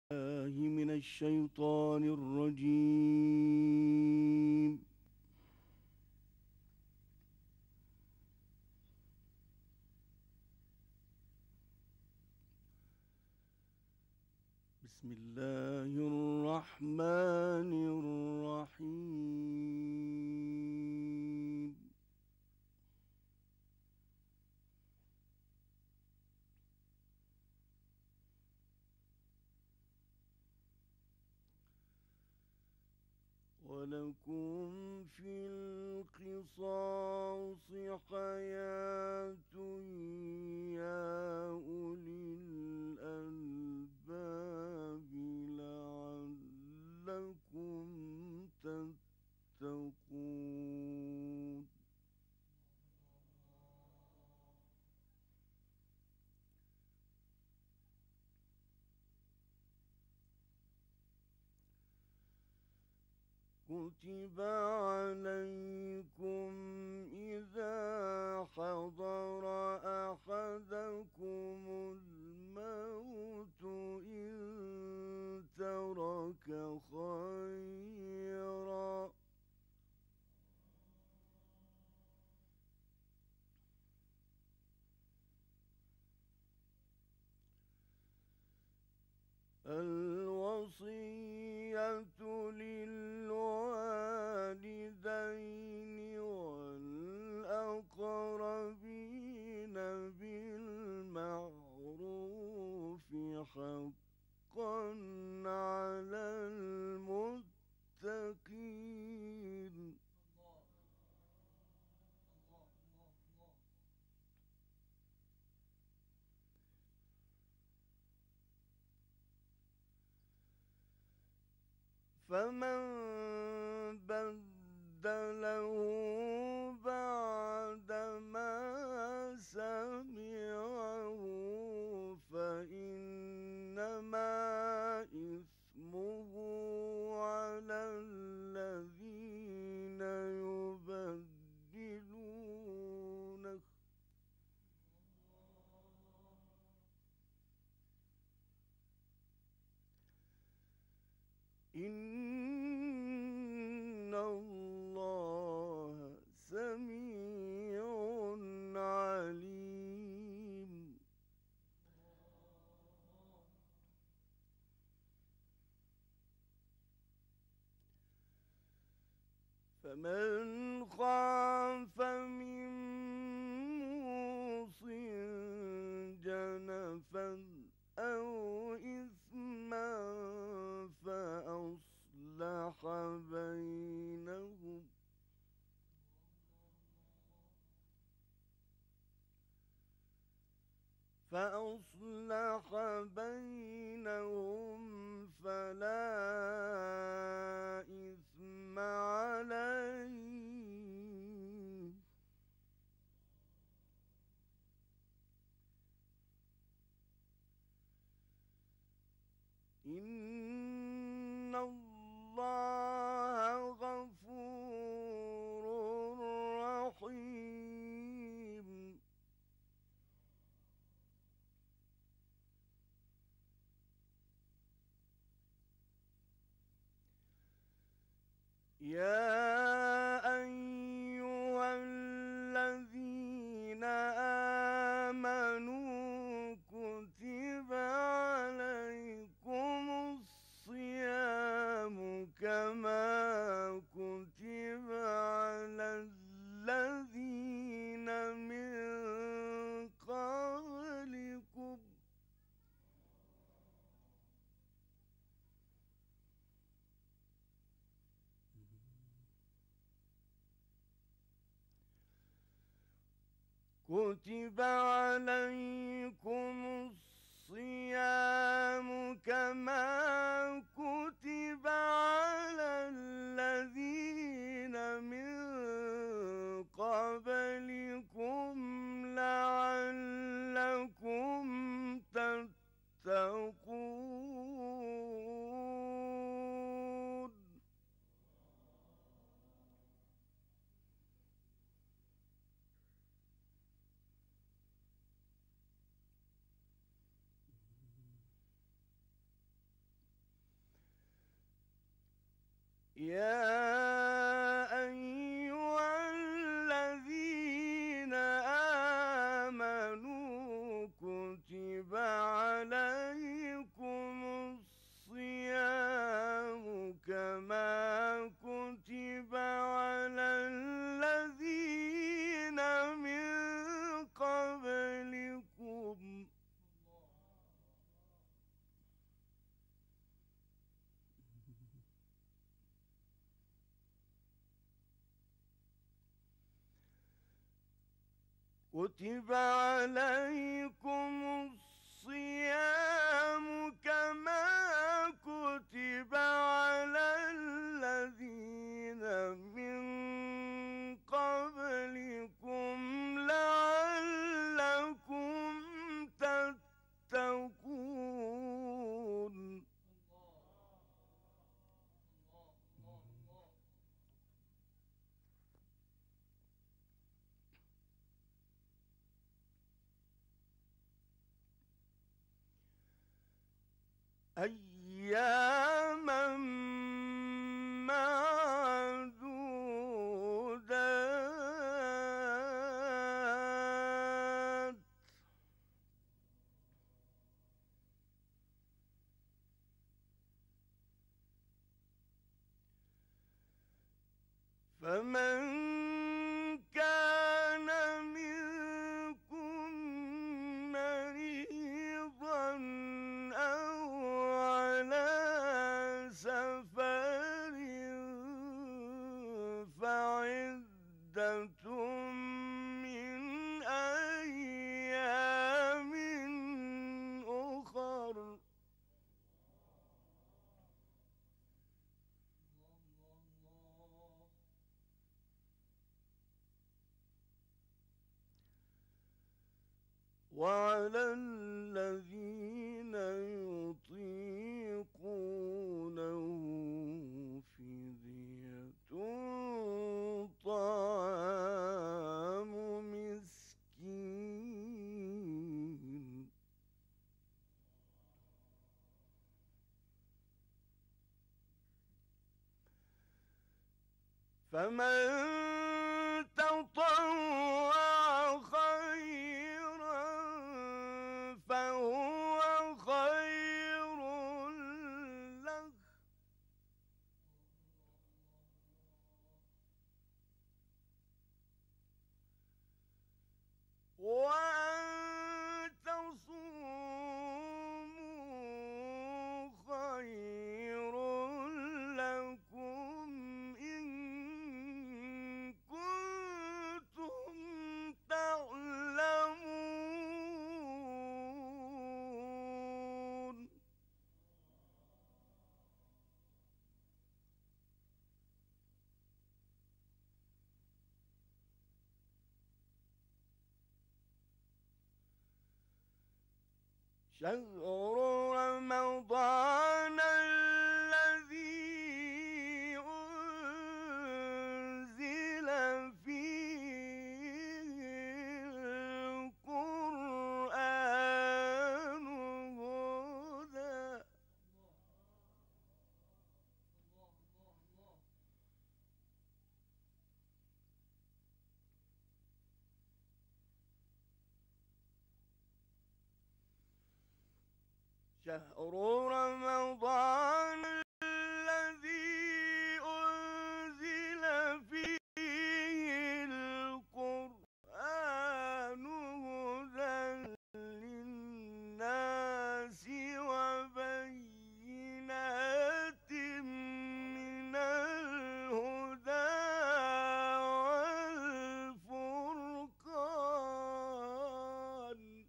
الله من الشيطان الرجيم. بسم الله الرحمن الرحيم. ولكم في القصاص حياة يا أولي الألباب لعلكم تتقون. كتب عليكم إذا حضر أحدكم الموت إن ترك خيرا الوصية للوالدين والأقربين بالمعروف حقا على المتقين. فمن بدله بعدما سمعه فإنما إثمه على الذين يبدلونه. إن الله سميع عليم. فمن خاف من موص جنفا أو إثما فأصلح بينهم فلا إثم عليه. إن الله غفور رحيم. يا أيها الذين آمنوا كتب عليكم الصيام كما كتب على الذين من قبلكم كتب عليكم الصيام كما كتب على الذين من قبلكم لعلكم تتقون. يا أيها الذين آمنوا كتب عليكم الصيام كما كتب على الذين من قبلكم كتب عليكم الصيام كما كتب على الذين من قبلكم لعلكم تتقون. أياما معدودات فمن كان منكم مريضا أو على سفر فعدة من أيام أخر. وعلى الذين يطيقونه فدية طعام مسكين. فمن تطوع خيرا فهو خير له وأن تصوموا خير لكم إن كنتم تعلمون. شهر رمضان الذي أنزل فيه القرآن هدى شهر رمضان الذي أنزل فيه القرآن هدى للناس وبينات من الهدى والفرقان.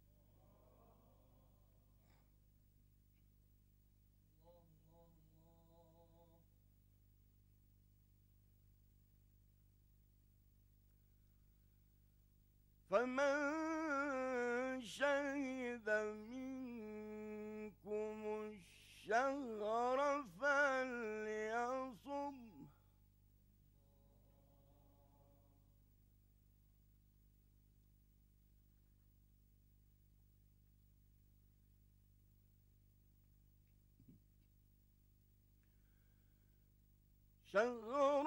فمن شهد منكم الشهر فليصم. شهر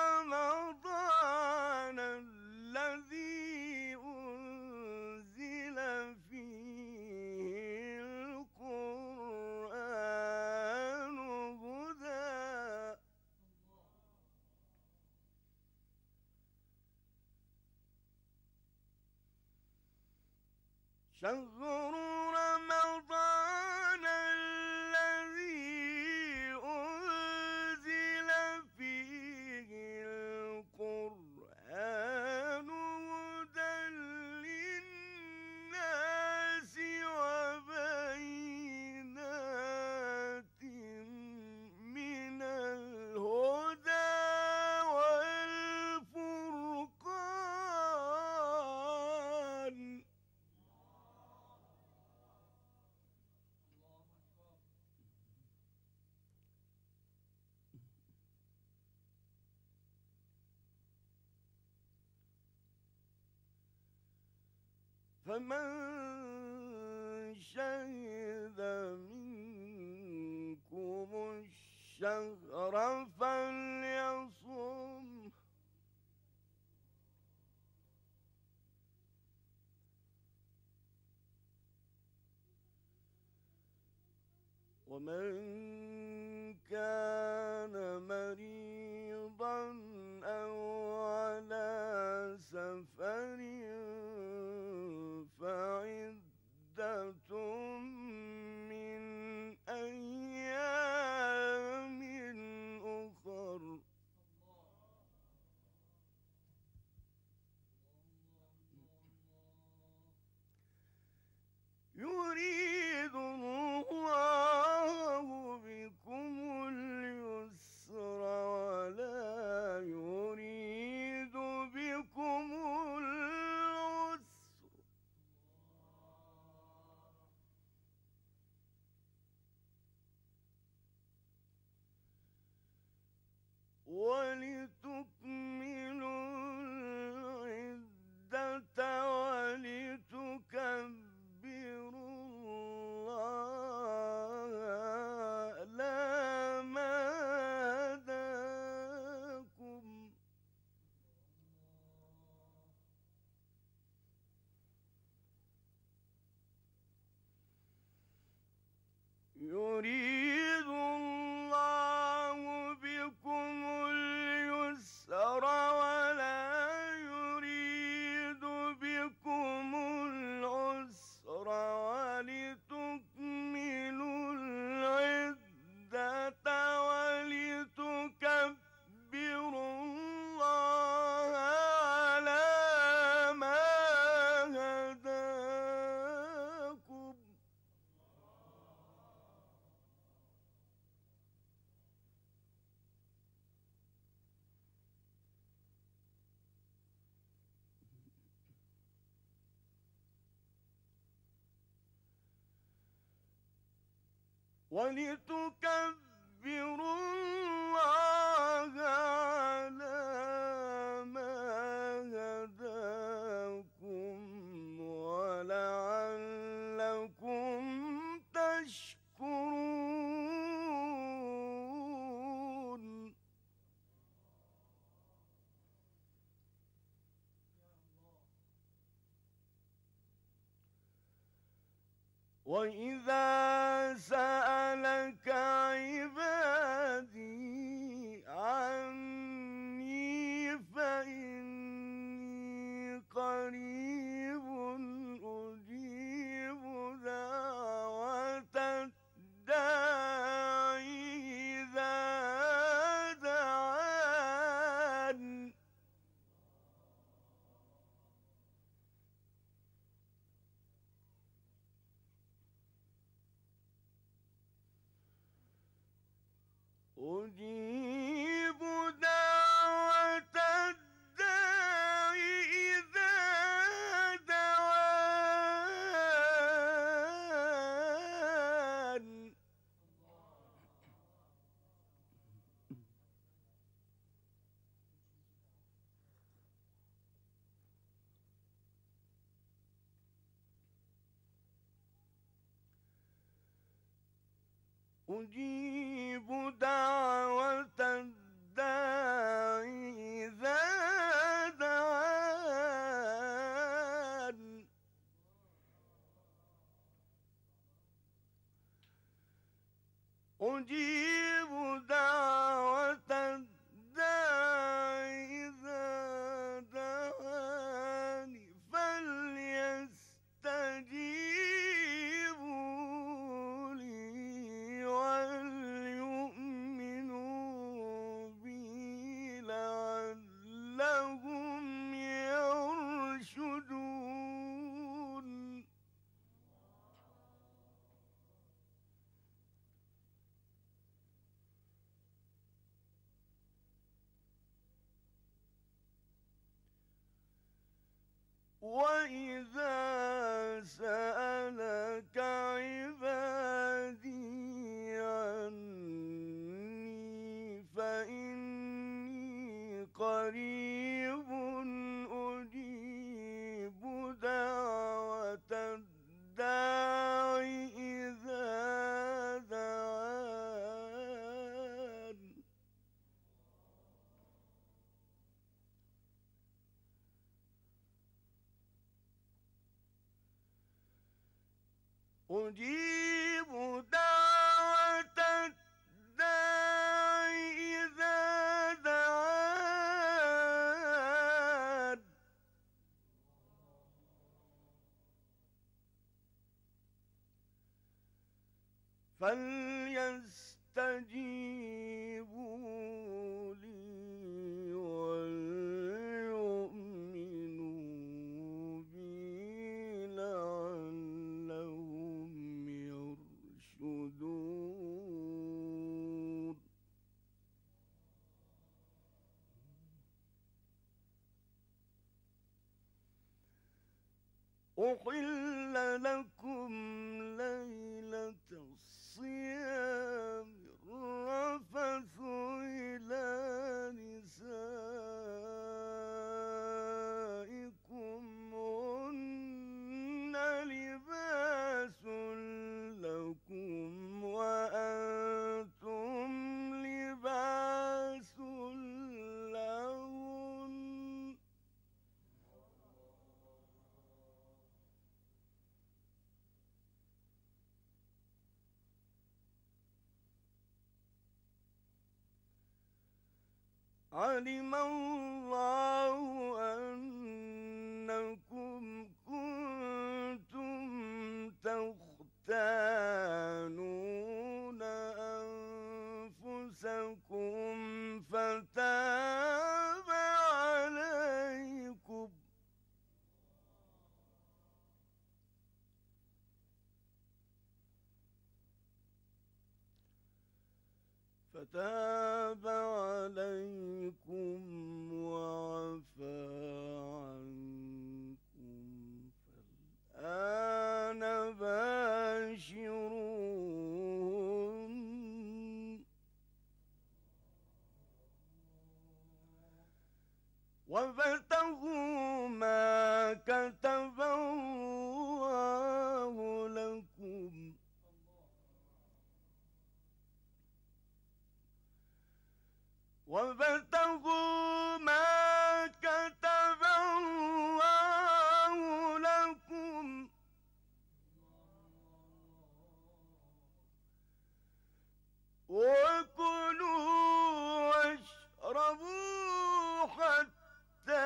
رمضان الذي أنزل فيه القرآن هدى شهر رمضان الذي أنزل فيه القرآن هدى للناس وبينات من الهدى والفرقان فمن شهد منكم الشهر فليصم ومن كان مريضا أو على سفر فعدة من أيام أخر يريد الله بكم اليسر ولا يريد بكم العسر ولتكملوا العدة ولتكبروا الله على ما هداكم يريد الله بكم اليسر ولا يريد بكم العسر ولتكملوا العدة ولتكبروا الله على ما هداكم ولتكبروا الله على ما هداكم ولعلكم تشكرون وإذا سألك عبادي عني فإني قريب أجيب دعوة الداعي إذا دعان أجيب دعوة الداعي إذا دعان أجيب دعوة الداعي أجيب دعوة الداع إذا دعاني فليستجيبوا لي وليؤمنوا بي لعلهم يرشدون. وَإِذَا سَأَلَكَ عِبَادِي عَنِّي فَإِنِّي قَرِيبٌ أُجِيبُ دَعْوَةَ الدَّاعِ إِذَا دَعَانِ. أجيب دعوة الداع إذا دعان فليستجيبوا لي وليؤمنوا بي لعلهم يرشدون. أحل لكم ليلة الصيام الرفث إلى نسائكم هن لباس لكم وأنتم لباس لهن. علم الله أنكم كنتم تختانون أنفسكم فتاب عليكم وعفى عنكم فالآن باشروهن وابتغوا ما كتب الله لكم وابتغوا ما كتب الله لكم وكلوا واشربوا حتى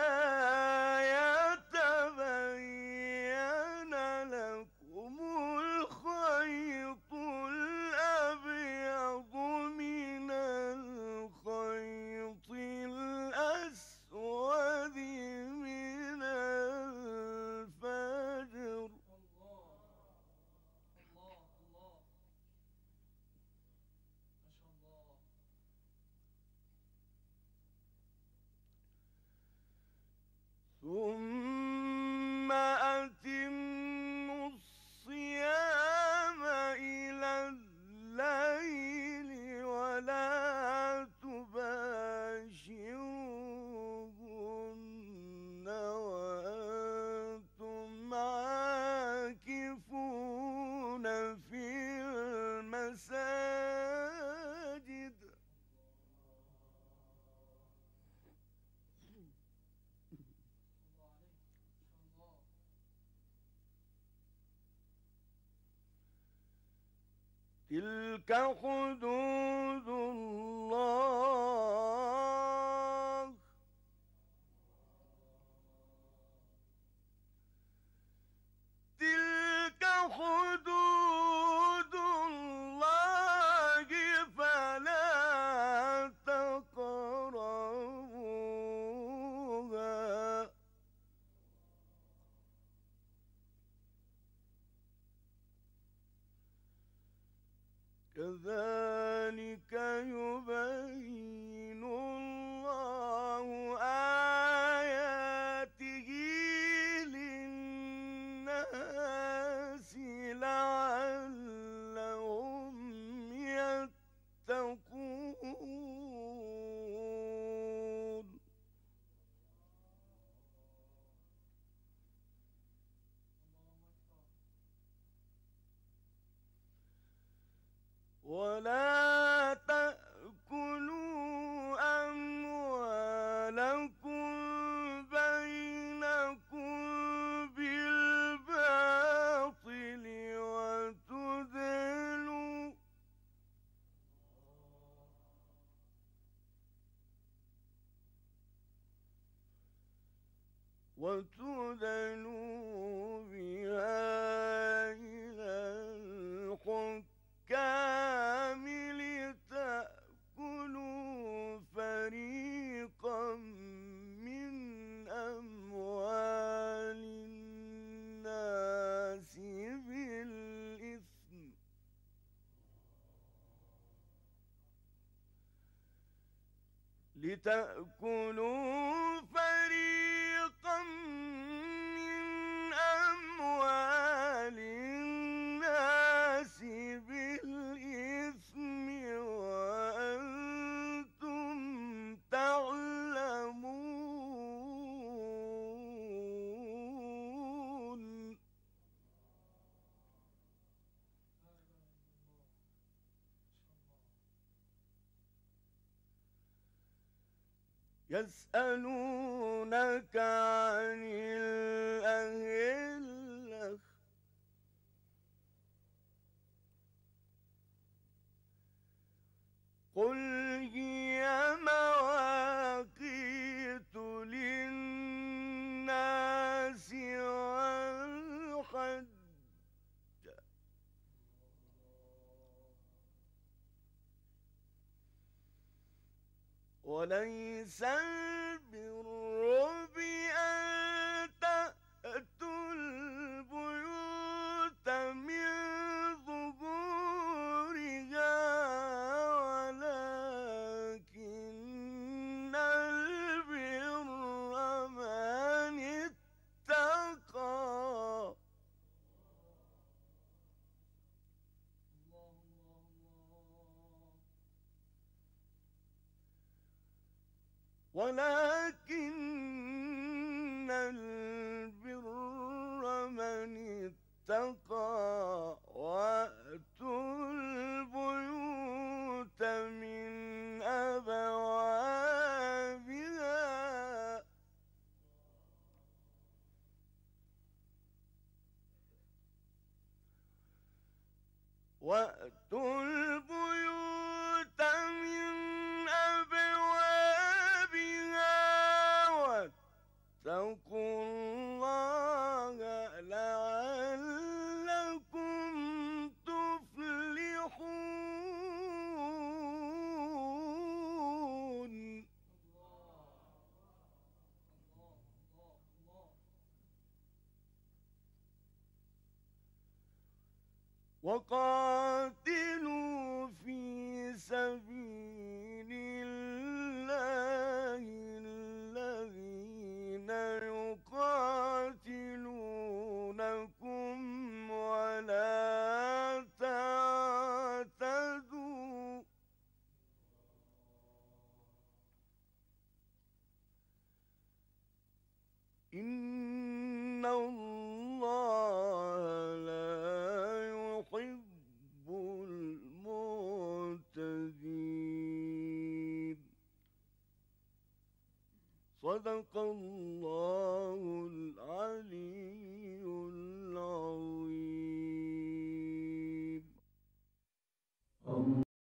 يتبين لكم الخيط الأبيض من الخيط تلك حدود الله تلك حدود الله فلا تقربوها كذلك يبين الله آياته للناس لعلهم يتقون ولا تأكلوا أموالكم بينكم بالباطل وتدلوا بها إلى الحكام لتأكلوا فريقا من أموال الناس بالإثم من أموال الناس بالإثم وأنتم تعلمون يسألونك عن الأهلة قل هي مواقيت للناس والحج وليس البر بأن تأتوا البيوت من ظهورها ولكن البر من اتقى ولكن البر من اتقى وأتوا البيوت من أبوابها وأتوا البيوت من أبوابها واتقوا الله لعلكم تفلحون وقاتلوا في سبيل الله الذين يقاتلونكم ولا تعتدوا إن الله لا يحب المعتدين صدق الله